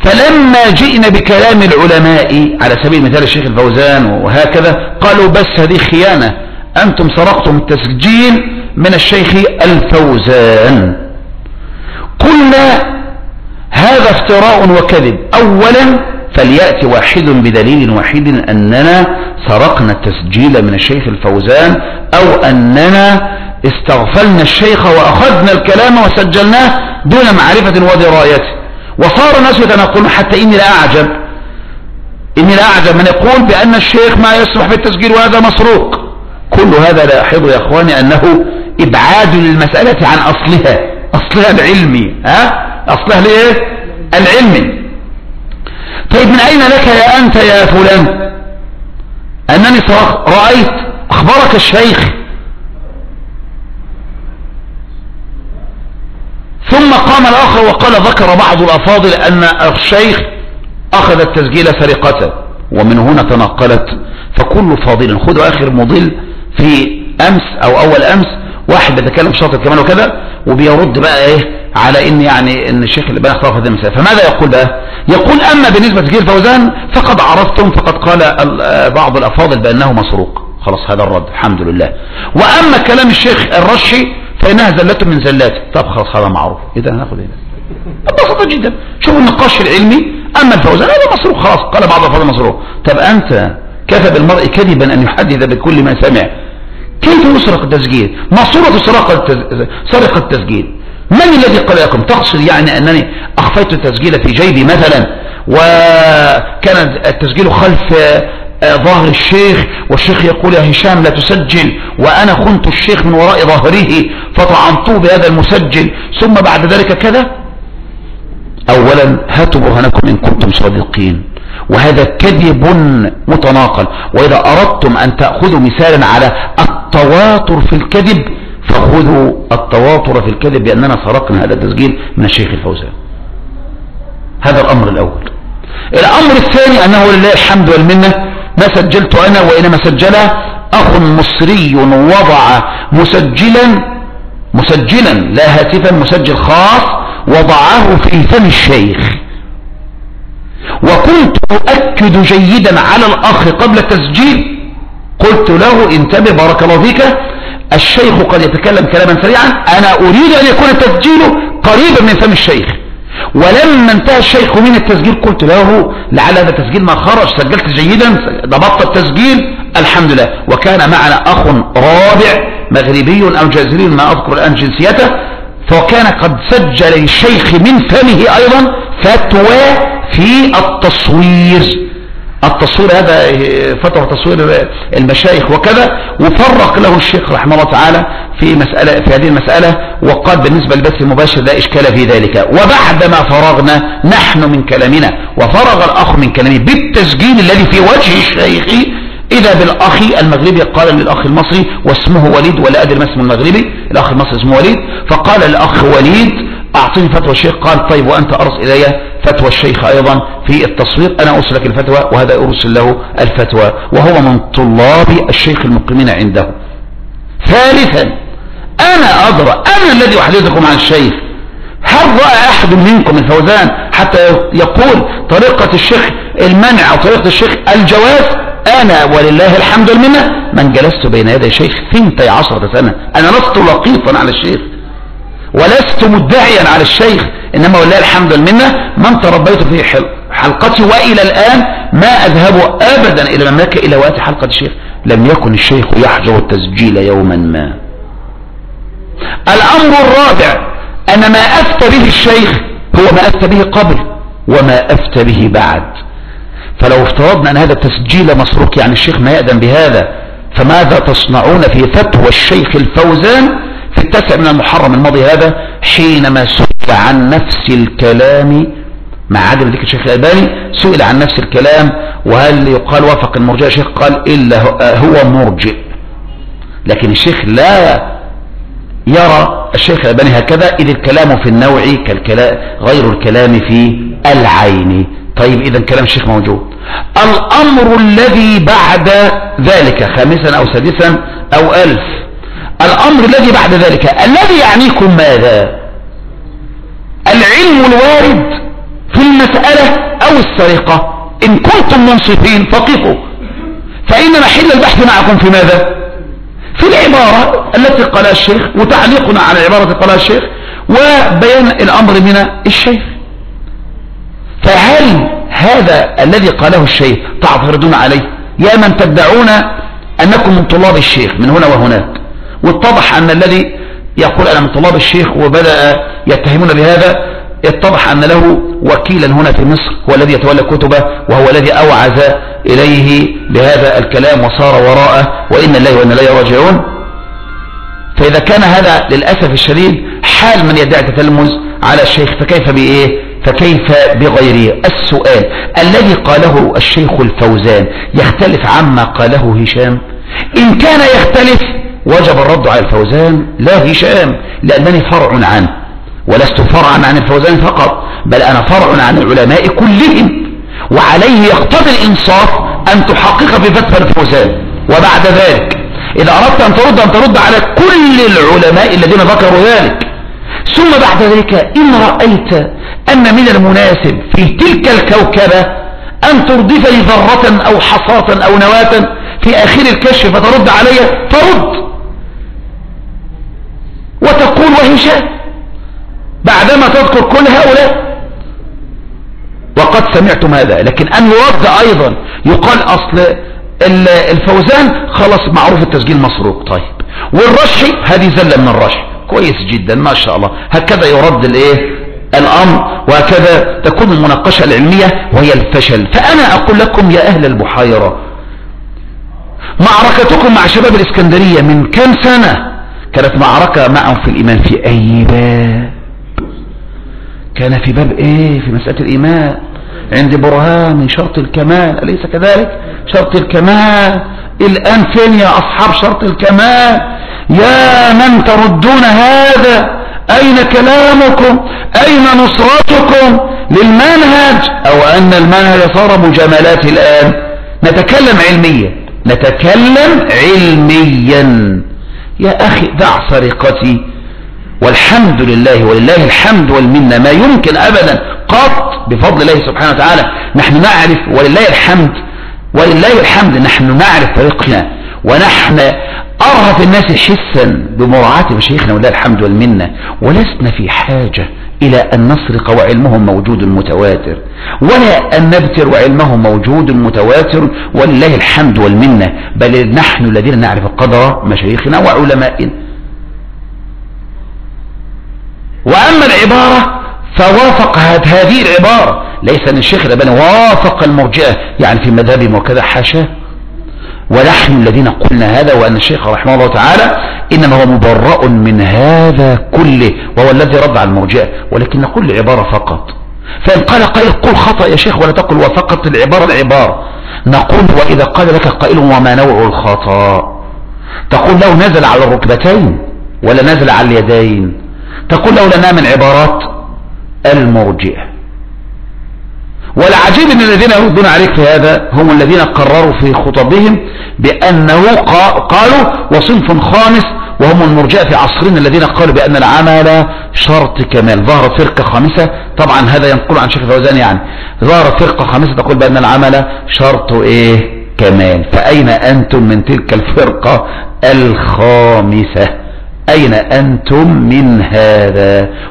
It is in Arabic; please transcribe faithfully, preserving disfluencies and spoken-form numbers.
فلما جئنا بكلام العلماء على سبيل المثال الشيخ الفوزان وهكذا قالوا بس هذه خيانة، أنتم سرقتم التسجيل من الشيخ الفوزان. قلنا هذا افتراء وكذب. أولا فليأتي واحد بدليل واحد أننا سرقنا التسجيل من الشيخ الفوزان، أو أننا استغفلنا الشيخ وأخذنا الكلام وسجلناه دون معرفة ودرايته. وصار الناس يتناقلون، حتى إني لا أعجب إني لا أعجب من يقول بأن الشيخ ما يسمح في التسجيل وهذا مسروق. كل هذا لاحظوا يا أخواني أنه إبعاد للمسألة عن أصلها، أصلها العلمي. ها أصلها ليه؟ العلمي. طيب من أين لك يا أنت يا فلان أنني رأيت أخبرك الشيخ؟ ثم قام الآخر وقال ذكر بعض الأفاضل أن الشيخ أخذ التسجيل سرقة، ومن هنا تنقلت. فكل فاضل، خذوا آخر مضل في أمس أو أول أمس واحد بيتكلم شاطر كمان وكذا وبيرد بقى إيه على إن يعني إن الشيخ اللي بقى اختار في هذه المسألة. فماذا يقول بقى؟ يقول أما بالنسبة لتسجيل الفوزان فقد عرفتم، فقد قال بعض الأفاضل بأنه مسروق. خلاص هذا الرد الحمد لله. وأما كلام الشيخ الرشي فإنها زلة من زلاته. طب خلاص هذا معروف. إذا هناخد هنا ببساطة جدا. شوفوا النقاش العلمي. أما الفوزان هذا مسروق خلاص، قال بعض الأفاضل مسروق. طب أنت كفى بالمرء كذبا أن يحدث بكل ما سمع. كيف يسرق التسجيل؟ ما صورة سرقة التسجيل؟ من الذي قال لكم؟ تقصد يعني أنني أخفيت التسجيل في جيبي مثلا وكان التسجيل خلف ظهر الشيخ والشيخ يقول يا هشام لا تسجل، وأنا خنت الشيخ من وراء ظهره فطعنته بهذا المسجل ثم بعد ذلك كذا؟ أولا هاتوا برهانكم إن كنتم صادقين، وهذا كذب متناقل. وإذا أردتم أن تأخذوا مثالا على التواتر في الكذب فخذوا التواتر في الكذب بأننا سرقنا هذا التسجيل من الشيخ الفوزان. هذا الأمر الأول. الأمر الثاني أنه لله الحمد والمنة ما سجلت أنا وإنما سجله أخ مصري وضع مسجلا مسجلا لا هاتفا، مسجل خاص وضعه في فم الشيخ. وكنت أؤكد جيدا على الأخ قبل التسجيل، قلت له انتبه بارك الله فيك، الشيخ قد يتكلم كلاما سريعا، أنا أريد أن يكون التسجيل قريبا من فم الشيخ. ولما انتهى الشيخ من التسجيل قلت له لعل هذا التسجيل ما خرج، سجلت جيدا، ضبطت التسجيل الحمد لله. وكان معنا أخ رابع مغربي أو جزائري ما أذكر الآن جنسيته، فكان قد سجل للشيخ من فمه أيضا فتوى في التصوير. التصوير هذا فتوى تصوير المشايخ وكذا، وفرق له الشيخ رحمه الله تعالى في مسألة في هذه المسألة، وقال بالنسبة للبث المباشر لا إشكال في ذلك. وبعدما فرغنا نحن من كلامنا وفرغ الأخ من كلامه بالتسجيل الذي في وجه الشيخ، إذا بالأخ المغربي قال للأخ المصري واسمه وليد ولا أدري ما اسمه المغربي، الأخ المصري اسمه وليد، فقال الأخ وليد أعطيني فتوى الشيخ. قال طيب وأنت أرسل إلي فتوى الشيخ أيضا في التصوير، أنا أرسل لك الفتوى وهذا أرسل له الفتوى، وهو من طلاب الشيخ المقيمين عنده. ثالثا أنا أدرى، أنا الذي أحدثكم عن الشيخ. هل رأى أحد منكم الفوزان حتى يقول طريقة الشيخ المنع أو طريقة الشيخ الجواز؟ أنا ولله الحمد والمنة من جلست بين يدي شيخ ثنتي عشرة سنة، أنا لست لقيطا على الشيخ ولست مدعيا على الشيخ، إنما ولله الحمد والمنة من تربيت في حلقتي وإلى الآن ما أذهب أبدا إلى المملكة إلى وقت حلقة الشيخ. لم يكن الشيخ يحجر التسجيل يوما ما. الأمر الرابع أن ما أفتى به الشيخ هو ما أفتى به قبل وما أفتى به بعد. فلو افترضنا أن هذا التسجيل مسروق يعني الشيخ ما يأذن بهذا، فماذا تصنعون في فتوى الشيخ الفوزان في التاسع من المحرم الماضي هذا حينما سئل عن نفس الكلام مع عدم ذكر الشيخ الألباني؟ سئل عن نفس الكلام وهل يقال وافق المرجئة؟ الشيخ قال إلا هو مرجئ، لكن الشيخ لا يرى الشيخ الألباني هكذا، إذ الكلام في النوع كالكلام غير الكلام في العين. طيب إذا كلام الشيخ موجود. الأمر الذي بعد ذلك خامسا أو سادسا أو ألف، الأمر الذي بعد ذلك الذي يعنيكم ماذا؟ العلم الوارد في المسألة أو السرقة إن كنتم منصفين فقفوا، فإن محل البحث معكم في ماذا؟ في العبارة التي قالها الشيخ وتعليقنا على عبارة قالها الشيخ وبيان الأمر من الشيخ. فهل هذا الذي قاله الشيخ تعترضون عليه يا من تدعون أنكم من طلاب الشيخ من هنا وهناك؟ واتضح أن الذي يقول أنا من طلاب الشيخ وبدأ يتهمون بهذا اتضح أن له وكيلا هنا في مصر هو الذي يتولى كتبه وهو الذي أوعز إليه بهذا الكلام وصار وراءه، وإن الله وإن الله راجعون. فإذا كان هذا للأسف الشديد حال من يدعي تتلمذ على الشيخ فكيف بإيه؟ فكيف بغيره؟ السؤال الذي قاله الشيخ الفوزان يختلف عما قاله هشام؟ إن كان يختلف وجب الرد على الفوزان لا هشام، لأنني فرع عنه ولست فرعا عن الفوزان فقط، بل أنا فرع عن العلماء كلهم، وعليه يقتضي الإنصاف أن تحقق بفتوى الفوزان. وبعد ذلك إذا أردت أن ترد أن ترد على كل العلماء الذين ذكروا ذلك. ثم بعد ذلك إن رأيت أن من المناسب في تلك الكوكبة أن تردفني ذرة أو حصاة أو نواة في آخر الكشف فترد علي فرد وتقول وهشام بعدما تذكر كل هؤلاء وقد سمعتم هذا. لكن أن يرد أيضا يقال أصل الفوزان خلص معروف التسجيل مسروق، طيب والرشح هذه زلة من الرشح كويس جدا ما شاء الله، هكذا يرد الايه الأمر وهكذا تكون المناقشة العلمية وهي الفشل. فأنا أقول لكم يا أهل البحيرة معركتكم مع شباب الإسكندرية من كم سنة كانت معركة معهم في الإيمان في أي باب؟ كان في باب ايه؟ في مسألة الإيمان عند برهان شرط الكمال، أليس كذلك؟ شرط الكمال. الآن فين يا أصحاب شرط الكمال؟ يا من تردون هذا أين كلامكم؟ أين نصرتكم للمنهج؟ أو أن المنهج صار مجاملات الآن؟ نتكلم علميا نتكلم علميا يا أخي. دع سرقتي والحمد لله ولله الحمد والمنة ما يمكن أبدا قط بفضل الله سبحانه وتعالى نحن نعرف ولله الحمد ولله الحمد نحن نعرف طريقنا، ونحن أرهف الناس حسا بمراعاة مشايخنا ولله الحمد والمنة، ولسنا في حاجة إلى أن نسرق وعلمهم موجود متواتر، ولا أن نبتر وعلمهم موجود متواتر ولله الحمد والمنة، بل نحن الذين نعرف قدر مشايخنا وعلمائنا. وأما العبارة فوافق هذه العبارة، ليس أن الشيخ الألباني وافق المرجئة يعني في مذهبهم وكذا، حاشاه، ونحن الذين قلنا هذا، وأن الشيخ رحمه الله تعالى إنما هو مبرأ من هذا كله وهو الذي رد على المرجئة، ولكن نقول العبارة فقط. فإن قال قائل قل خطأ يا شيخ ولا تقل وفقط العبارة العبارة، نقول وإذا قال لك قائل وما نوع الخطأ؟ تقول له نزل على الركبتين ولا نزل على اليدين؟ تقول له لنا من عبارات المرجئة. والعجيب ان الذين يردون عليك في هذا هم الذين قرروا في خطبهم بأنه قالوا وصنف خامس وهم المرجئة في عصرنا الذين قالوا بأن العمل شرط كمال. ظهرت فرقة خامسة، طبعا هذا ينقل عن شيخ الفوزان، يعني ظهرت فرقة خامسة تقول بأن العمل شرط ايه؟ كمال. فأين أنتم من تلك الفرقة الخامسة؟ أين أنتم من هذا؟